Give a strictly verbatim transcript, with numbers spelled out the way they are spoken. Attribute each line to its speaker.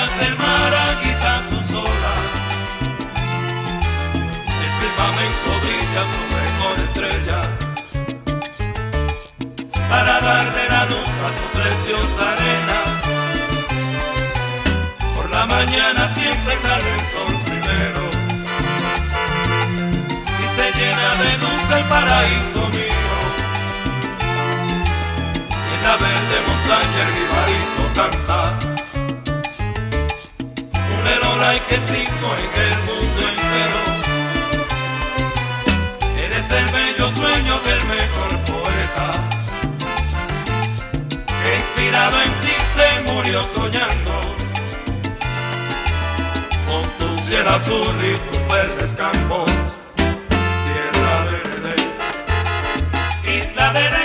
Speaker 1: hace el mar agitan sus olas, el firmamento brilla sobre con estrellas, para darle la luz a tu preciosa arena. Por la mañana siempre sale el sol primero y se llena de luz el paraíso mío. Y en la verde montaña el jibarito canta un erora y que cinco en el mundo entero. Eres el bello sueño del mejor poeta, que inspirado en ti se murió soñando, con tu cielo azul y tus verdes campos, tierra verde, isla de